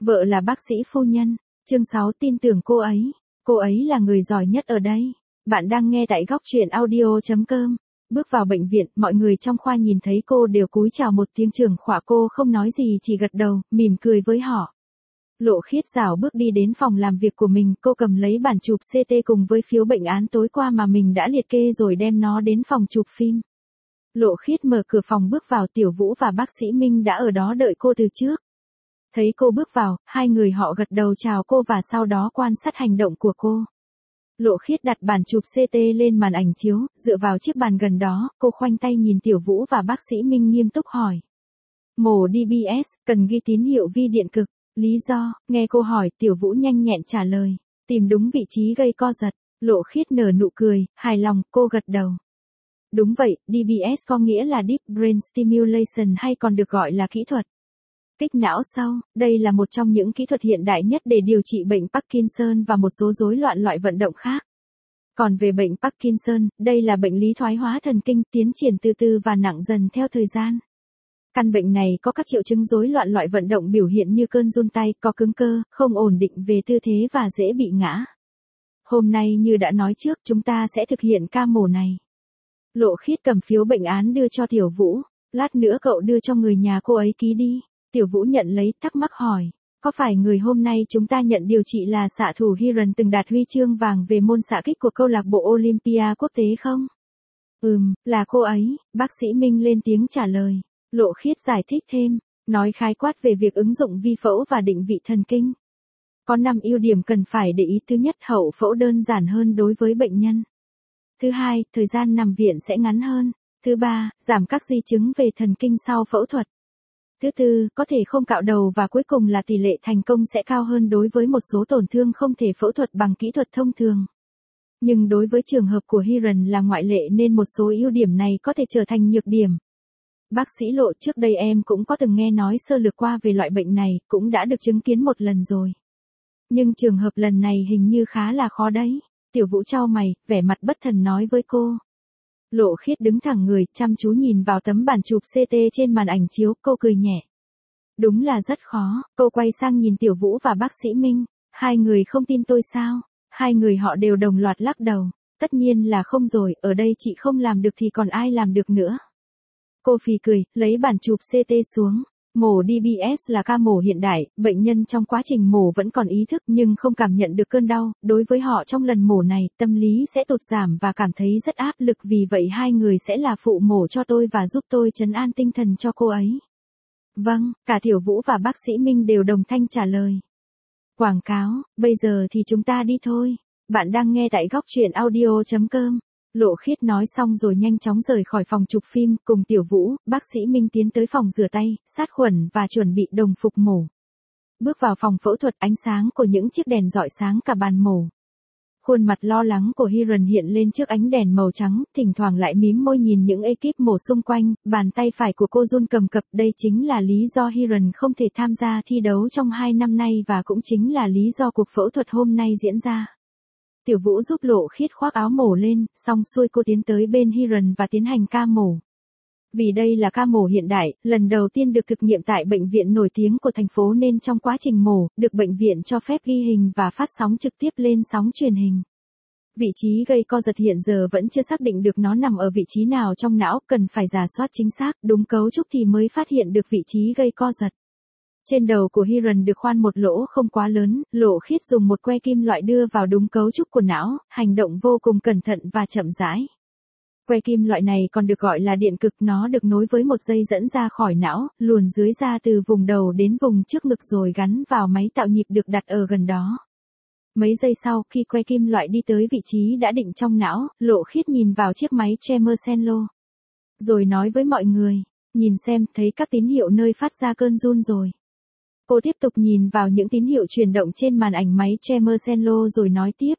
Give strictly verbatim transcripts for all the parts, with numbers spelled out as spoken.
Vợ là bác sĩ phu nhân. Chương sáu tin tưởng cô ấy. Cô ấy là người giỏi nhất ở đây. Bạn đang nghe tại góc truyện audio chấm com. Bước vào bệnh viện, mọi người trong khoa nhìn thấy cô đều cúi chào một tiếng. Trưởng khoa cô không nói gì, chỉ gật đầu, mỉm cười với họ. Lộ Khiết rảo bước đi đến phòng làm việc của mình, cô cầm lấy bản chụp xê tê cùng với phiếu bệnh án tối qua mà mình đã liệt kê rồi đem nó đến phòng chụp phim. Lộ Khiết mở cửa phòng bước vào, Tiểu Vũ và bác sĩ Minh đã ở đó đợi cô từ trước. Thấy cô bước vào, hai người họ gật đầu chào cô và sau đó quan sát hành động của cô. Lộ Khiết đặt bản chụp xê tê lên màn ảnh chiếu, dựa vào chiếc bàn gần đó, cô khoanh tay nhìn Tiểu Vũ và bác sĩ Minh nghiêm túc hỏi. Mổ đê bê ét, cần ghi tín hiệu vi điện cực. Lý do, nghe cô hỏi, Tiểu Vũ nhanh nhẹn trả lời. Tìm đúng vị trí gây co giật. Lộ Khiết nở nụ cười, hài lòng, cô gật đầu. Đúng vậy, đê bê ét có nghĩa là Deep Brain Stimulation hay còn được gọi là kỹ thuật kích não sâu. Đây là một trong những kỹ thuật hiện đại nhất để điều trị bệnh Parkinson và một số rối loạn loại vận động khác. Còn về bệnh Parkinson, đây là bệnh lý thoái hóa thần kinh, tiến triển từ từ và nặng dần theo thời gian. Căn bệnh này có các triệu chứng rối loạn loại vận động biểu hiện như cơn run tay, co cứng cơ, không ổn định về tư thế và dễ bị ngã. Hôm nay như đã nói trước, chúng ta sẽ thực hiện ca mổ này. Lộ Khiết cầm phiếu bệnh án đưa cho Tiểu Vũ. Lát nữa cậu đưa cho người nhà cô ấy ký đi. Tiểu Vũ nhận lấy, thắc mắc hỏi. Có phải người hôm nay chúng ta nhận điều trị là xạ thủ Hiran từng đạt huy chương vàng về môn xạ kích của câu lạc bộ Olympia quốc tế không? Ừm, là cô ấy, bác sĩ Minh lên tiếng trả lời. Lộ Khiết giải thích thêm, nói khái quát về việc ứng dụng vi phẫu và định vị thần kinh. Có năm ưu điểm cần phải để ý. Thứ nhất, hậu phẫu đơn giản hơn đối với bệnh nhân. Thứ hai, thời gian nằm viện sẽ ngắn hơn. Thứ ba, giảm các di chứng về thần kinh sau phẫu thuật. Thứ tư, có thể không cạo đầu và cuối cùng là tỷ lệ thành công sẽ cao hơn đối với một số tổn thương không thể phẫu thuật bằng kỹ thuật thông thường. Nhưng đối với trường hợp của Hiran là ngoại lệ nên một số ưu điểm này có thể trở thành nhược điểm. Bác sĩ Lộ, trước đây em cũng có từng nghe nói sơ lược qua về loại bệnh này, cũng đã được chứng kiến một lần rồi. Nhưng trường hợp lần này hình như khá là khó đấy. Tiểu Vũ chau mày, vẻ mặt bất thần nói với cô. Lộ Khiết đứng thẳng người, chăm chú nhìn vào tấm bản chụp xê tê trên màn ảnh chiếu, cô cười nhẹ. Đúng là rất khó. Cô quay sang nhìn Tiểu Vũ và bác sĩ Minh. Hai người không tin tôi sao? Hai người họ đều đồng loạt lắc đầu. Tất nhiên là không rồi, ở đây chị không làm được thì còn ai làm được nữa. Cô phì cười, lấy bản chụp xê tê xuống. Mổ đê bê ét là ca mổ hiện đại, bệnh nhân trong quá trình mổ vẫn còn ý thức nhưng không cảm nhận được cơn đau. Đối với họ trong lần mổ này, tâm lý sẽ tụt giảm và cảm thấy rất áp lực, vì vậy hai người sẽ là phụ mổ cho tôi và giúp tôi trấn an tinh thần cho cô ấy. Vâng, cả Tiểu Vũ và bác sĩ Minh đều đồng thanh trả lời. Quảng cáo, bây giờ thì chúng ta đi thôi. Bạn đang nghe tại góc truyện audio chấm com. Lộ Khiết nói xong rồi nhanh chóng rời khỏi phòng chụp phim, cùng Tiểu Vũ, bác sĩ Minh tiến tới phòng rửa tay, sát khuẩn và chuẩn bị đồng phục mổ. Bước vào phòng phẫu thuật, ánh sáng của những chiếc đèn rọi sáng cả bàn mổ. Khuôn mặt lo lắng của Hiran hiện lên trước ánh đèn màu trắng, thỉnh thoảng lại mím môi nhìn những ekip mổ xung quanh, bàn tay phải của cô run cầm cập. Đây chính là lý do Hiran không thể tham gia thi đấu trong hai năm nay và cũng chính là lý do cuộc phẫu thuật hôm nay diễn ra. Tiểu Vũ giúp Lộ Khiết khoác áo mổ lên, xong xuôi cô tiến tới bên Hiran và tiến hành ca mổ. Vì đây là ca mổ hiện đại, lần đầu tiên được thực nghiệm tại bệnh viện nổi tiếng của thành phố nên trong quá trình mổ, được bệnh viện cho phép ghi hình và phát sóng trực tiếp lên sóng truyền hình. Vị trí gây co giật hiện giờ vẫn chưa xác định được nó nằm ở vị trí nào trong não, cần phải rà soát chính xác, đúng cấu trúc thì mới phát hiện được vị trí gây co giật. Trên đầu của Hiran được khoan một lỗ không quá lớn, Lộ Khiết dùng một que kim loại đưa vào đúng cấu trúc của não, hành động vô cùng cẩn thận và chậm rãi. Que kim loại này còn được gọi là điện cực, nó được nối với một dây dẫn ra khỏi não, luồn dưới ra từ vùng đầu đến vùng trước ngực rồi gắn vào máy tạo nhịp được đặt ở gần đó. Mấy giây sau, khi que kim loại đi tới vị trí đã định trong não, Lộ Khiết nhìn vào chiếc máy tremor senlo. Rồi nói với mọi người, nhìn xem, thấy các tín hiệu nơi phát ra cơn run rồi. Cô tiếp tục nhìn vào những tín hiệu chuyển động trên màn ảnh máy tremor senlo rồi nói tiếp.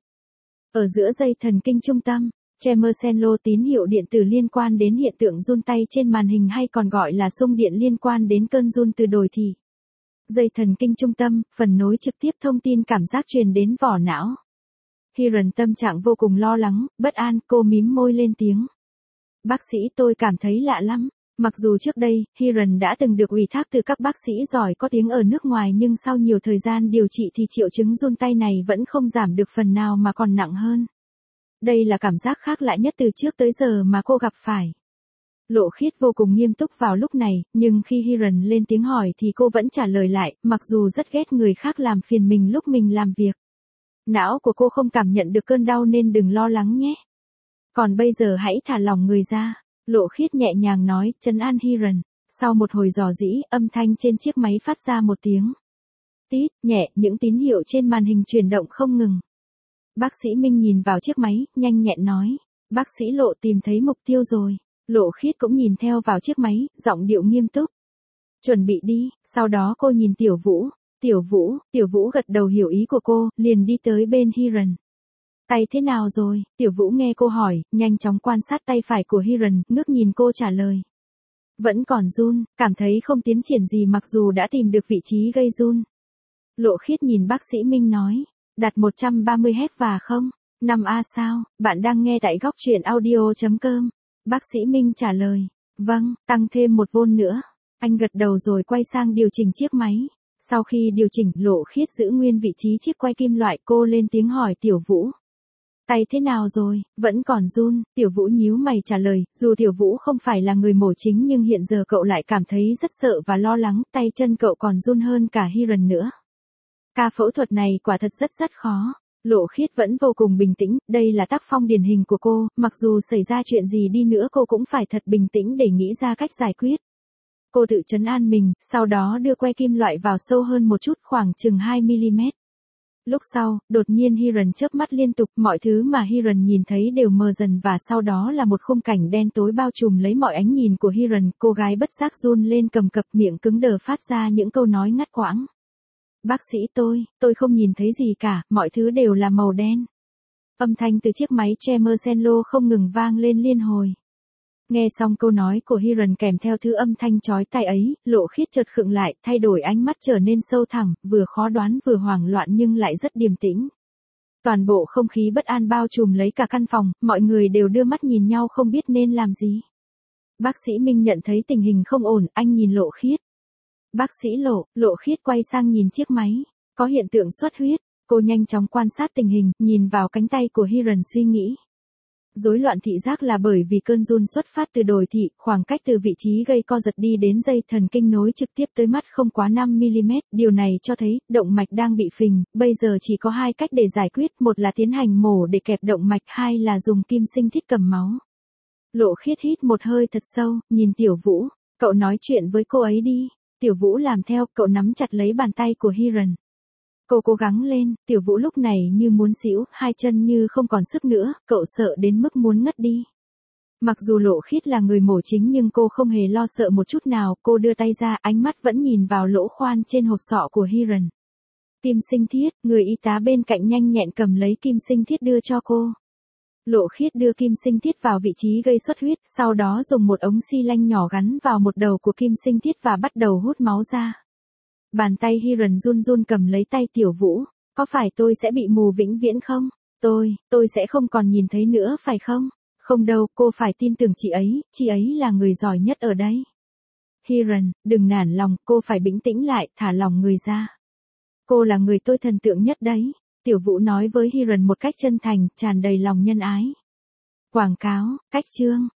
Ở giữa dây thần kinh trung tâm, tremor senlo tín hiệu điện tử liên quan đến hiện tượng run tay trên màn hình hay còn gọi là xung điện liên quan đến cơn run từ đồi thì. Dây thần kinh trung tâm, phần nối trực tiếp thông tin cảm giác truyền đến vỏ não. Hiran tâm trạng vô cùng lo lắng, bất an, cô mím môi lên tiếng. Bác sĩ, tôi cảm thấy lạ lắm. Mặc dù trước đây, Hiren đã từng được ủy thác từ các bác sĩ giỏi có tiếng ở nước ngoài nhưng sau nhiều thời gian điều trị thì triệu chứng run tay này vẫn không giảm được phần nào mà còn nặng hơn. Đây là cảm giác khác lạ nhất từ trước tới giờ mà cô gặp phải. Lộ Khiết vô cùng nghiêm túc vào lúc này, nhưng khi Hiren lên tiếng hỏi thì cô vẫn trả lời lại, mặc dù rất ghét người khác làm phiền mình lúc mình làm việc. Não của cô không cảm nhận được cơn đau nên đừng lo lắng nhé. Còn bây giờ hãy thả lỏng người ra. Lộ Khiết nhẹ nhàng nói, trấn an Hiren. Sau một hồi dò dỉ, âm thanh trên chiếc máy phát ra một tiếng tít nhẹ, những tín hiệu trên màn hình chuyển động không ngừng. Bác sĩ Minh nhìn vào chiếc máy, nhanh nhẹn nói, bác sĩ Lộ tìm thấy mục tiêu rồi. Lộ Khiết cũng nhìn theo vào chiếc máy, giọng điệu nghiêm túc. Chuẩn bị đi, sau đó cô nhìn Tiểu Vũ. Tiểu Vũ, Tiểu Vũ gật đầu hiểu ý của cô, liền đi tới bên Hiren. Tay thế nào rồi? Tiểu Vũ nghe cô hỏi, nhanh chóng quan sát tay phải của Hiren, ngước nhìn cô trả lời. Vẫn còn run, cảm thấy không tiến triển gì mặc dù đã tìm được vị trí gây run. Lộ Khiết nhìn bác sĩ Minh nói, đặt một trăm ba mươi héc và không? năm A sao? Bạn đang nghe tại góc truyện audio chấm com. Bác sĩ Minh trả lời, vâng, tăng thêm một vôn nữa. Anh gật đầu rồi quay sang điều chỉnh chiếc máy. Sau khi điều chỉnh, Lộ Khiết giữ nguyên vị trí chiếc quay kim loại, cô lên tiếng hỏi Tiểu Vũ. Tay thế nào rồi? Vẫn còn run. Tiểu Vũ nhíu mày trả lời, dù Tiểu Vũ không phải là người mổ chính nhưng hiện giờ cậu lại cảm thấy rất sợ và lo lắng, tay chân cậu còn run hơn cả Hiren nữa. Ca phẫu thuật này quả thật rất rất khó. Lộ Khiết vẫn vô cùng bình tĩnh, đây là tác phong điển hình của cô, mặc dù xảy ra chuyện gì đi nữa cô cũng phải thật bình tĩnh để nghĩ ra cách giải quyết. Cô tự trấn an mình, sau đó đưa que kim loại vào sâu hơn một chút khoảng chừng hai mi-li-mét. Lúc sau, đột nhiên Hiren chớp mắt liên tục, mọi thứ mà Hiren nhìn thấy đều mờ dần và sau đó là một khung cảnh đen tối bao trùm lấy mọi ánh nhìn của Hiren, cô gái bất giác run lên cầm cập, miệng cứng đờ phát ra những câu nói ngắt quãng. Bác sĩ tôi, tôi không nhìn thấy gì cả, mọi thứ đều là màu đen. Âm thanh từ chiếc máy tremolo không ngừng vang lên liên hồi. Nghe xong câu nói của Hiren kèm theo thứ âm thanh chói tai ấy, Lộ Khiết chợt khựng lại, thay đổi ánh mắt trở nên sâu thẳm, vừa khó đoán vừa hoảng loạn nhưng lại rất điềm tĩnh. Toàn bộ không khí bất an bao trùm lấy cả căn phòng, mọi người đều đưa mắt nhìn nhau không biết nên làm gì. Bác sĩ Minh nhận thấy tình hình không ổn, anh nhìn Lộ Khiết. Bác sĩ Lộ, Lộ Khiết quay sang nhìn chiếc máy, có hiện tượng xuất huyết, cô nhanh chóng quan sát tình hình, nhìn vào cánh tay của Hiren suy nghĩ. Rối loạn thị giác là bởi vì cơn run xuất phát từ đồi thị, khoảng cách từ vị trí gây co giật đi đến dây thần kinh nối trực tiếp tới mắt không quá năm mi-li-mét, điều này cho thấy động mạch đang bị phình, bây giờ chỉ có hai cách để giải quyết, một là tiến hành mổ để kẹp động mạch, hai là dùng kim sinh thiết cầm máu. Lộ Khiết hít một hơi thật sâu, nhìn Tiểu Vũ, cậu nói chuyện với cô ấy đi. Tiểu Vũ làm theo, cậu nắm chặt lấy bàn tay của Hiren. Cô cố gắng lên, Tiểu Vũ lúc này như muốn xỉu, hai chân như không còn sức nữa, cậu sợ đến mức muốn ngất đi. Mặc dù Lộ Khiết là người mổ chính nhưng cô không hề lo sợ một chút nào, cô đưa tay ra, ánh mắt vẫn nhìn vào lỗ khoan trên hộp sọ của Hiren. Kim sinh thiết, người y tá bên cạnh nhanh nhẹn cầm lấy kim sinh thiết đưa cho cô. Lộ Khiết đưa kim sinh thiết vào vị trí gây xuất huyết, sau đó dùng một ống xi lanh nhỏ gắn vào một đầu của kim sinh thiết và bắt đầu hút máu ra. Bàn tay Hiren run run cầm lấy tay Tiểu Vũ, có phải tôi sẽ bị mù vĩnh viễn không? Tôi, tôi sẽ không còn nhìn thấy nữa phải không? Không đâu, cô phải tin tưởng chị ấy, chị ấy là người giỏi nhất ở đây. Hiren, đừng nản lòng, cô phải bình tĩnh lại, thả lòng người ra. Cô là người tôi thần tượng nhất đấy. Tiểu Vũ nói với Hiren một cách chân thành, tràn đầy lòng nhân ái. Quảng cáo, cách chương.